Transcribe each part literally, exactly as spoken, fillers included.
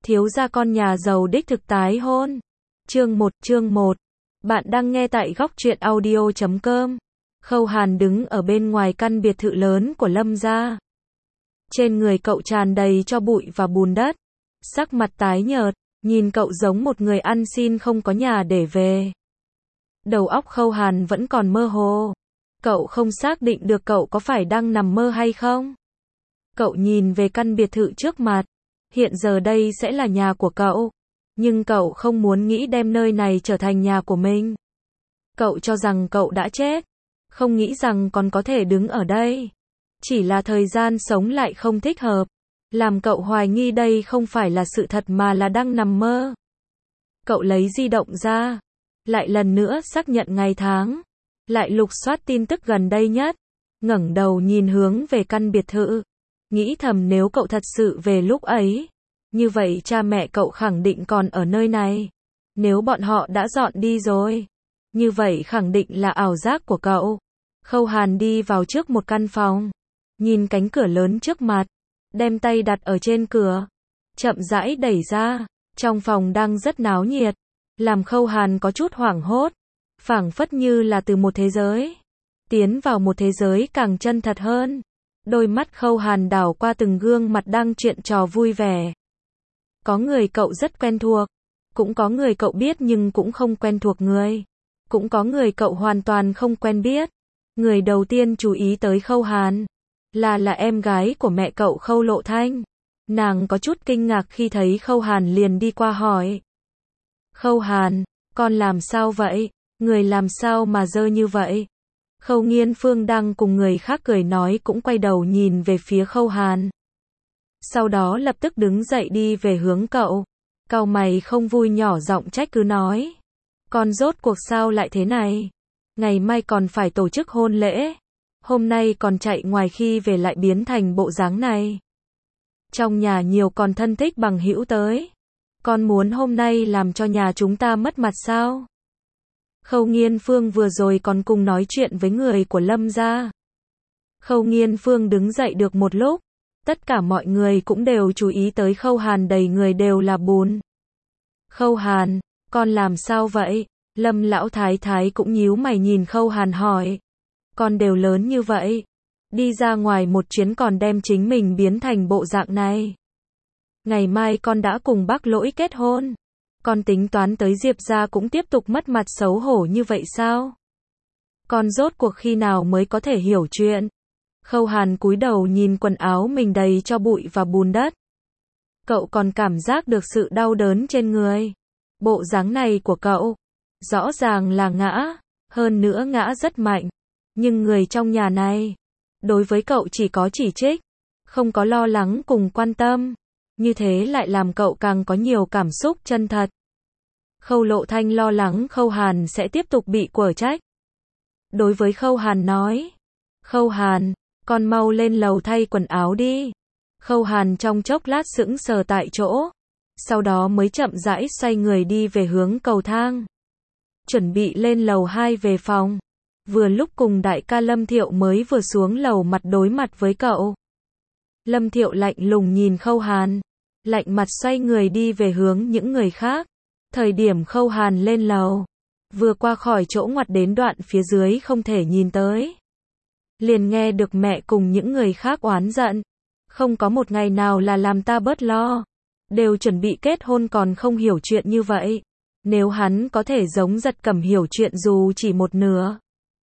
thiếu gia con nhà giàu đích thực tái hôn. Chương một, chương một. Bạn đang nghe tại góc truyện audio chấm com. Khâu Hàn đứng ở bên ngoài căn biệt thự lớn của Lâm gia. Trên người cậu tràn đầy tro bụi và bùn đất. Sắc mặt tái nhợt, nhìn cậu giống một người ăn xin không có nhà để về. Đầu óc Khâu Hàn vẫn còn mơ hồ. Cậu không xác định được cậu có phải đang nằm mơ hay không. Cậu nhìn về căn biệt thự trước mặt. Hiện giờ đây sẽ là nhà của cậu. Nhưng cậu không muốn nghĩ đem nơi này trở thành nhà của mình. Cậu cho rằng cậu đã chết. Không nghĩ rằng còn có thể đứng ở đây. Chỉ là thời gian sống lại không thích hợp. Làm cậu hoài nghi đây không phải là sự thật mà là đang nằm mơ. Cậu lấy di động ra. Lại lần nữa xác nhận ngày tháng. Lại lục soát tin tức gần đây nhất. Ngẩng đầu nhìn hướng về căn biệt thự. Nghĩ thầm nếu cậu thật sự về lúc ấy. Như vậy cha mẹ cậu khẳng định còn ở nơi này. Nếu bọn họ đã dọn đi rồi. Như vậy khẳng định là ảo giác của cậu. Khâu Hàn đi vào trước một căn phòng. Nhìn cánh cửa lớn trước mặt. Đem tay đặt ở trên cửa. Chậm rãi đẩy ra. Trong phòng đang rất náo nhiệt. Làm Khâu Hàn có chút hoảng hốt. Phảng phất như là từ một thế giới. Tiến vào một thế giới càng chân thật hơn. Đôi mắt Khâu Hàn đảo qua từng gương mặt đang chuyện trò vui vẻ. Có người cậu rất quen thuộc. Cũng có người cậu biết nhưng cũng không quen thuộc người. Cũng có người cậu hoàn toàn không quen biết. Người đầu tiên chú ý tới Khâu Hàn. Là là em gái của mẹ cậu Khâu Lộ Thanh. Nàng có chút kinh ngạc khi thấy Khâu Hàn liền đi qua hỏi. Khâu Hàn, con làm sao vậy? Người làm sao mà dơ như vậy? Khâu Nghiên Phương đang cùng người khác cười nói cũng quay đầu nhìn về phía Khâu Hàn. Sau đó lập tức đứng dậy đi về hướng cậu. Cau mày không vui nhỏ giọng trách cứ nói. Con rốt cuộc sao lại thế này? Ngày mai còn phải tổ chức hôn lễ. Hôm nay còn chạy ngoài khi về lại biến thành bộ dáng này. Trong nhà nhiều còn thân thích bằng hữu tới. Con muốn hôm nay làm cho nhà chúng ta mất mặt sao? Khâu Nghiên Phương vừa rồi còn cùng nói chuyện với người của Lâm gia. Khâu Nghiên Phương đứng dậy được một lúc. Tất cả mọi người cũng đều chú ý tới Khâu Hàn đầy người đều là bùn. Khâu Hàn, con làm sao vậy? Lâm lão thái thái cũng nhíu mày nhìn Khâu Hàn hỏi. Con đều lớn như vậy. Đi ra ngoài một chuyến còn đem chính mình biến thành bộ dạng này. Ngày mai con đã cùng bác Lỗi kết hôn. Con tính toán tới Diệp gia cũng tiếp tục mất mặt xấu hổ như vậy sao? Con rốt cuộc khi nào mới có thể hiểu chuyện? Khâu Hàn cúi đầu nhìn quần áo mình đầy tro bụi và bùn đất. Cậu còn cảm giác được sự đau đớn trên người. Bộ dáng này của cậu, rõ ràng là ngã, hơn nữa ngã rất mạnh. Nhưng người trong nhà này, đối với cậu chỉ có chỉ trích, không có lo lắng cùng quan tâm. Như thế lại làm cậu càng có nhiều cảm xúc chân thật. Khâu Lộ Thanh lo lắng Khâu Hàn sẽ tiếp tục bị quở trách. Đối với Khâu Hàn nói. Khâu Hàn, con mau lên lầu thay quần áo đi. Khâu Hàn trong chốc lát sững sờ tại chỗ. Sau đó mới chậm rãi xoay người đi về hướng cầu thang. Chuẩn bị lên lầu hai về phòng. Vừa lúc cùng đại ca Lâm Thiệu mới vừa xuống lầu mặt đối mặt với cậu. Lâm Thiệu lạnh lùng nhìn Khâu Hàn. Lạnh mặt xoay người đi về hướng những người khác. Thời điểm Khâu Hàn lên lầu. Vừa qua khỏi chỗ ngoặt đến đoạn phía dưới không thể nhìn tới. Liền nghe được mẹ cùng những người khác oán giận. Không có một ngày nào là làm ta bớt lo. Đều chuẩn bị kết hôn còn không hiểu chuyện như vậy. Nếu hắn có thể giống Giật Cẩm hiểu chuyện dù chỉ một nửa.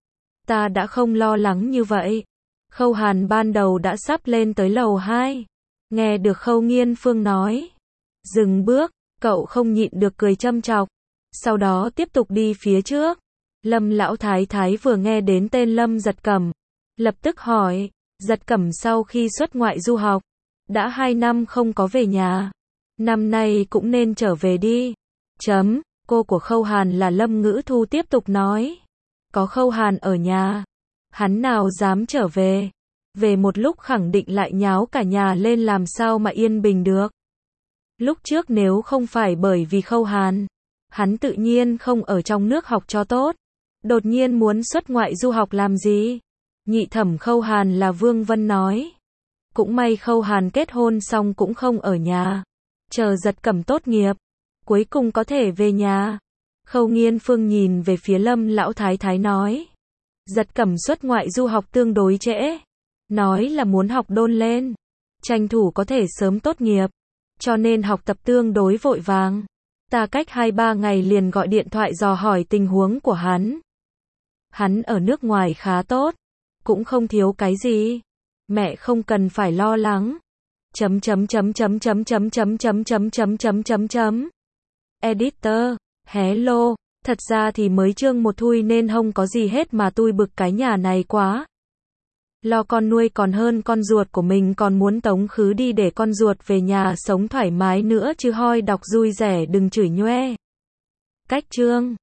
Ta đã không lo lắng như vậy. Khâu Hàn ban đầu đã sắp lên tới lầu hai. Nghe được Khâu Nghiên Phương nói. Dừng bước, cậu không nhịn được cười châm chọc. Sau đó tiếp tục đi phía trước. Lâm lão thái thái vừa nghe đến tên Lâm Giật Cẩm. Lập tức hỏi, Giật Cẩm sau khi xuất ngoại du học. Đã hai năm không có về nhà. Năm nay cũng nên trở về đi. Chấm, cô của Khâu Hàn là Lâm Ngữ Thu tiếp tục nói. Có Khâu Hàn ở nhà. Hắn nào dám trở về. Về một lúc khẳng định lại nháo cả nhà lên làm sao mà yên bình được. Lúc trước nếu không phải bởi vì Khâu Hàn. Hắn tự nhiên không ở trong nước học cho tốt. Đột nhiên muốn xuất ngoại du học làm gì? Nhị thẩm Khâu Hàn là Vương Vân nói. Cũng may Khâu Hàn kết hôn xong cũng không ở nhà. chờ Giật Cẩm tốt nghiệp, cuối cùng có thể về nhà. Khâu Nghiên Phương nhìn về phía Lâm lão thái thái nói. Giật Cẩm xuất ngoại du học tương đối trễ. Nói là muốn học đôn lên. Tranh thủ có thể sớm tốt nghiệp. Cho nên học tập tương đối vội vàng. Ta cách hai ba ngày liền gọi điện thoại dò hỏi tình huống của hắn. Hắn ở nước ngoài khá tốt. Cũng không thiếu cái gì. Mẹ không cần phải lo lắng. Chấm chấm chấm chấm chấm chấm chấm chấm chấm chấm chấm chấm chấm. Editor, hello, thật ra thì mới chương một thui nên không có gì hết mà tui bực cái nhà này quá. Lo con nuôi còn hơn con ruột của mình còn muốn tống khứ đi để con ruột về nhà sống thoải mái nữa chứ hoi đọc vui rẻ đừng chửi nhoe. Cách chương